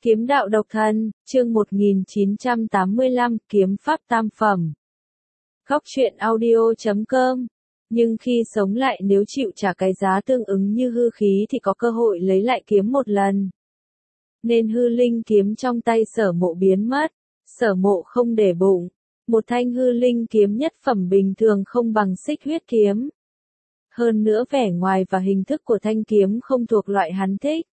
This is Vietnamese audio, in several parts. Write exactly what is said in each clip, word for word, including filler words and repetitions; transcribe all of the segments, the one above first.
Kiếm đạo độc thân, chương một nghìn chín trăm tám mươi lăm, kiếm pháp tam phẩm. Góc truyện audio chấm com. Nhưng khi sống lại nếu chịu trả cái giá tương ứng như hư khí thì có cơ hội lấy lại kiếm một lần. Nên hư linh kiếm trong tay Sở Mộ biến mất. Sở Mộ không để bụng. Một thanh hư linh kiếm nhất phẩm bình thường không bằng xích huyết kiếm. Hơn nữa vẻ ngoài và hình thức của thanh kiếm không thuộc loại hắn thích.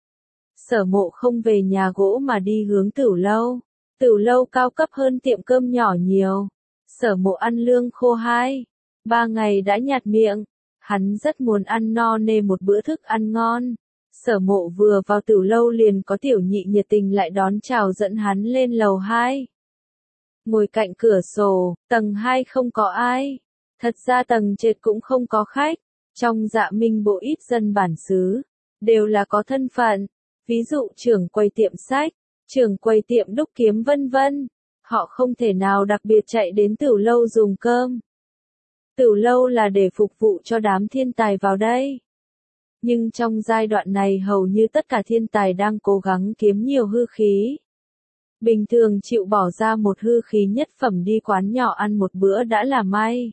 Sở Mộ không về nhà gỗ mà đi hướng Tửu lâu. Tửu lâu cao cấp hơn tiệm cơm nhỏ nhiều. Sở Mộ ăn lương khô hai, ba ngày đã nhạt miệng. Hắn rất muốn ăn no nê một bữa thức ăn ngon. Sở Mộ vừa vào Tửu lâu liền có tiểu nhị nhiệt tình lại đón chào dẫn hắn lên lầu hai. Ngồi cạnh cửa sổ, tầng hai không có ai. Thật ra tầng trệt cũng không có khách. Trong Dạ Minh bộ ít dân bản xứ, đều là có thân phận. Ví dụ trưởng quầy tiệm sách, trưởng quầy tiệm đúc kiếm vân vân. Họ không thể nào đặc biệt chạy đến Tửu lâu dùng cơm. Tửu lâu là để phục vụ cho đám thiên tài vào đây. Nhưng trong giai đoạn này hầu như tất cả thiên tài đang cố gắng kiếm nhiều hư khí. Bình thường chịu bỏ ra một hư khí nhất phẩm đi quán nhỏ ăn một bữa đã là may.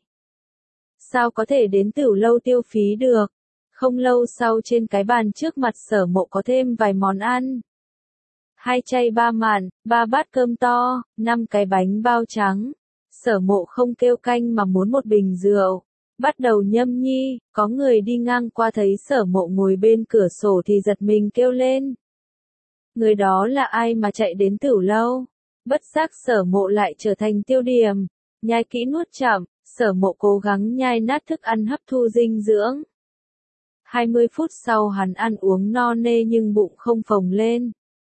Sao có thể đến Tửu lâu tiêu phí được? Không lâu sau trên cái bàn trước mặt Sở Mộ có thêm vài món ăn. Hai chay ba mặn, ba bát cơm to, năm cái bánh bao trắng. Sở Mộ không kêu canh mà muốn một bình rượu. Bắt đầu nhâm nhi, có người đi ngang qua thấy Sở Mộ ngồi bên cửa sổ thì giật mình kêu lên. Người đó là ai mà chạy đến Tửu lâu? Bất giác Sở Mộ lại trở thành tiêu điểm. Nhai kỹ nuốt chậm, Sở Mộ cố gắng nhai nát thức ăn hấp thu dinh dưỡng. hai mươi phút sau hắn ăn uống no nê nhưng bụng không phồng lên.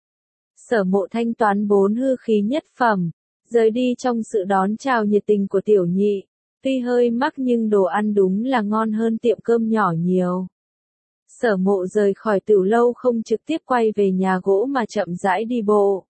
Sở Mộ thanh toán bốn hư khí nhất phẩm, rời đi trong sự đón chào nhiệt tình của tiểu nhị. Tuy hơi mắc nhưng đồ ăn đúng là ngon hơn tiệm cơm nhỏ nhiều. Sở Mộ rời khỏi Tửu lâu không trực tiếp quay về nhà gỗ mà chậm rãi đi bộ.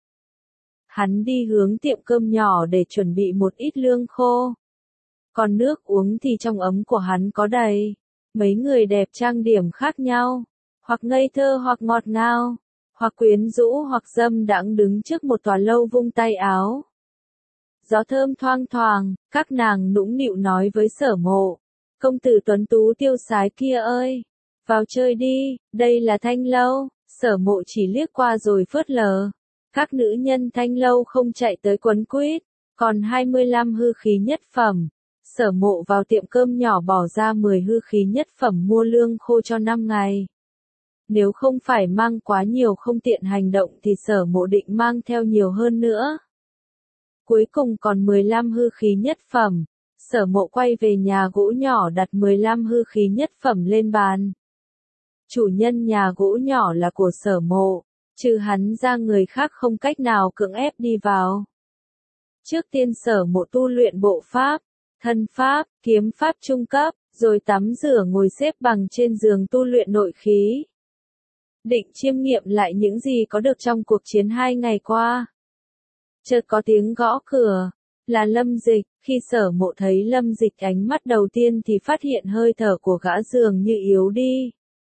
Hắn đi hướng tiệm cơm nhỏ để chuẩn bị một ít lương khô. Còn nước uống thì trong ấm của hắn có đầy. Mấy người đẹp trang điểm khác nhau, hoặc ngây thơ hoặc ngọt ngào, hoặc quyến rũ hoặc dâm đãng đứng trước một tòa lâu vung tay áo. Gió thơm thoang thoảng, các nàng nũng nịu nói với Sở Mộ. Công tử tuấn tú tiêu sái kia ơi, vào chơi đi, đây là Thanh lâu. Sở Mộ chỉ liếc qua rồi phớt lờ. Các nữ nhân Thanh lâu không chạy tới quấn quýt, còn hai mươi lăm hư khí nhất phẩm. Sở Mộ vào tiệm cơm nhỏ bỏ ra mười hư khí nhất phẩm mua lương khô cho năm ngày. Nếu không phải mang quá nhiều không tiện hành động thì Sở Mộ định mang theo nhiều hơn nữa. Cuối cùng còn mười lăm hư khí nhất phẩm. Sở Mộ quay về nhà gỗ nhỏ đặt mười lăm hư khí nhất phẩm lên bàn. Chủ nhân nhà gỗ nhỏ là của Sở Mộ, trừ hắn ra người khác không cách nào cưỡng ép đi vào. Trước tiên Sở Mộ tu luyện bộ pháp, thân pháp, kiếm pháp trung cấp, rồi tắm rửa ngồi xếp bằng trên giường tu luyện nội khí. Định chiêm nghiệm lại những gì có được trong cuộc chiến hai ngày qua. Chợt có tiếng gõ cửa, là Lâm Dịch. Khi Sở Mộ thấy Lâm Dịch ánh mắt đầu tiên thì phát hiện hơi thở của gã dường như yếu đi.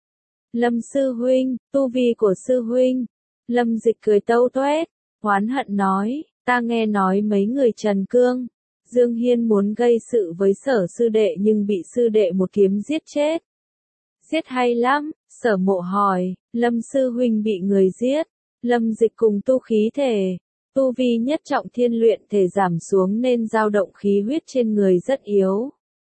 Lâm sư huynh, tu vi của sư huynh. Lâm Dịch cười tâu toét, oán hận nói, ta nghe nói mấy người Trần Cương, Dương Hiên muốn gây sự với Sở sư đệ nhưng bị sư đệ một kiếm giết chết. Giết hay lắm, Sở Mộ hỏi, Lâm sư huynh bị người giết. Lâm Dịch cùng tu khí thể, tu vi nhất trọng thiên luyện thể giảm xuống nên dao động khí huyết trên người rất yếu.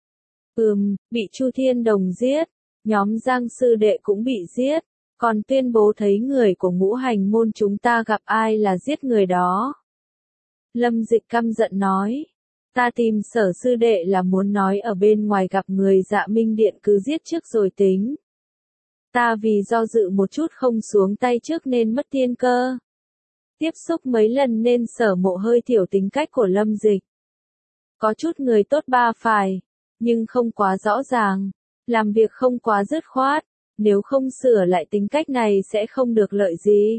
Ừm, bị Chu Thiên Đồng giết, nhóm Giang sư đệ cũng bị giết, còn tuyên bố thấy người của ngũ hành môn chúng ta gặp ai là giết người đó. Lâm Dịch căm giận nói. Ta tìm Sở sư đệ là muốn nói ở bên ngoài gặp người Dạ Minh điện cứ giết trước rồi tính. Ta vì do dự một chút không xuống tay trước nên mất tiên cơ. Tiếp xúc mấy lần nên Sở Mộ hơi thiểu tính cách của Lâm Dịch. Có chút người tốt ba phải, nhưng không quá rõ ràng, làm việc không quá dứt khoát, nếu không sửa lại tính cách này sẽ không được lợi gì.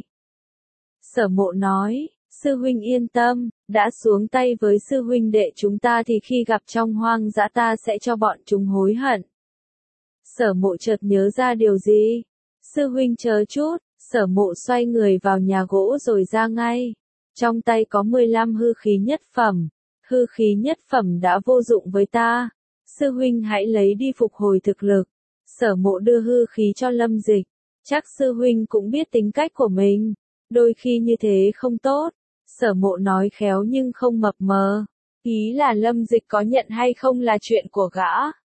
Sở Mộ nói. Sư huynh yên tâm, đã xuống tay với sư huynh đệ chúng ta thì khi gặp trong hoang dã ta sẽ cho bọn chúng hối hận. Sở Mộ chợt nhớ ra điều gì. Sư huynh chờ chút, Sở Mộ xoay người vào nhà gỗ rồi ra ngay. Trong tay có mười lăm hư khí nhất phẩm. Hư khí nhất phẩm đã vô dụng với ta. Sư huynh hãy lấy đi phục hồi thực lực. Sở Mộ đưa hư khí cho Lâm Dịch. Chắc sư huynh cũng biết tính cách của mình. Đôi khi như thế không tốt. Sở Mộ nói khéo nhưng không mập mờ. Ý là Lâm Dịch có nhận hay không là chuyện của gã.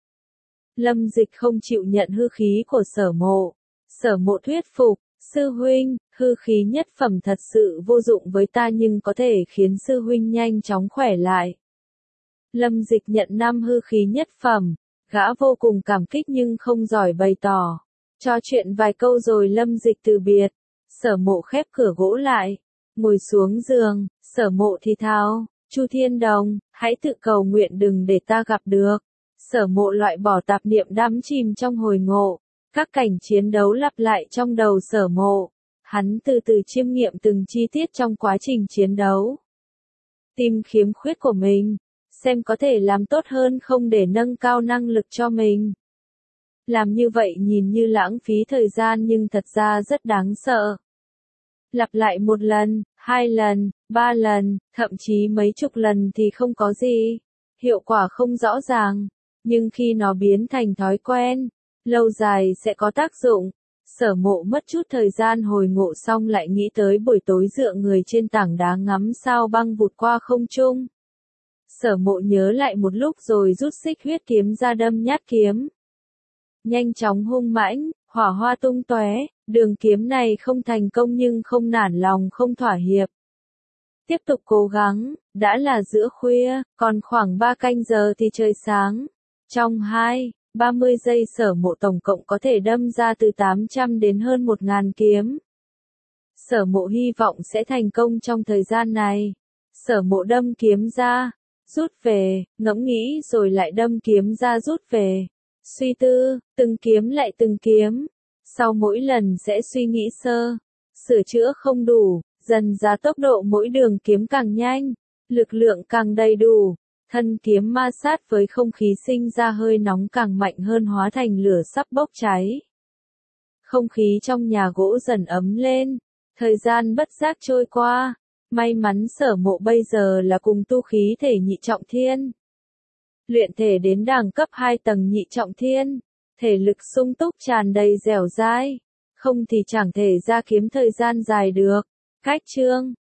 Lâm Dịch không chịu nhận hư khí của Sở Mộ. Sở Mộ thuyết phục, sư huynh, hư khí nhất phẩm thật sự vô dụng với ta nhưng có thể khiến sư huynh nhanh chóng khỏe lại. Lâm Dịch nhận năm hư khí nhất phẩm, gã vô cùng cảm kích nhưng không giỏi bày tỏ. Trò chuyện vài câu rồi Lâm Dịch từ biệt. Sở Mộ khép cửa gỗ lại, ngồi xuống giường, Sở Mộ thì thào, Chu Thiên Đồng, hãy tự cầu nguyện đừng để ta gặp được. Sở Mộ loại bỏ tạp niệm đắm chìm trong hồi ngộ, các cảnh chiến đấu lặp lại trong đầu Sở Mộ. Hắn từ từ chiêm nghiệm từng chi tiết trong quá trình chiến đấu. Tìm khiếm khuyết của mình, xem có thể làm tốt hơn không để nâng cao năng lực cho mình. Làm như vậy nhìn như lãng phí thời gian nhưng thật ra rất đáng sợ. Lặp lại một lần, hai lần, ba lần, thậm chí mấy chục lần thì không có gì. Hiệu quả không rõ ràng, nhưng khi nó biến thành thói quen, lâu dài sẽ có tác dụng. Sở Mộ mất chút thời gian hồi ngộ xong lại nghĩ tới buổi tối dựa người trên tảng đá ngắm sao băng vụt qua không trung. Sở Mộ nhớ lại một lúc rồi rút xích huyết kiếm ra đâm nhát kiếm. Nhanh chóng hung mãnh, hỏa hoa tung tóe, đường kiếm này không thành công nhưng không nản lòng không thỏa hiệp. Tiếp tục cố gắng, đã là giữa khuya, còn khoảng ba canh giờ thì trời sáng. Trong hai, ba mươi giây Sở Mộ tổng cộng có thể đâm ra từ tám trăm đến hơn một nghìn kiếm. Sở Mộ hy vọng sẽ thành công trong thời gian này. Sở Mộ đâm kiếm ra, rút về, ngẫm nghĩ rồi lại đâm kiếm ra rút về. Suy tư, từng kiếm lại từng kiếm. Sau mỗi lần sẽ suy nghĩ sơ, sửa chữa không đủ, dần ra tốc độ mỗi đường kiếm càng nhanh, lực lượng càng đầy đủ. Thân kiếm ma sát với không khí sinh ra hơi nóng càng mạnh hơn hóa thành lửa sắp bốc cháy. Không khí trong nhà gỗ dần ấm lên, thời gian bất giác trôi qua. May mắn Sở Mộ bây giờ là cùng tu khí thể nhị trọng thiên. Luyện thể đến đẳng cấp hai tầng nhị trọng thiên, thể lực sung túc tràn đầy dẻo dai, không thì chẳng thể ra kiếm thời gian dài được. Cách chương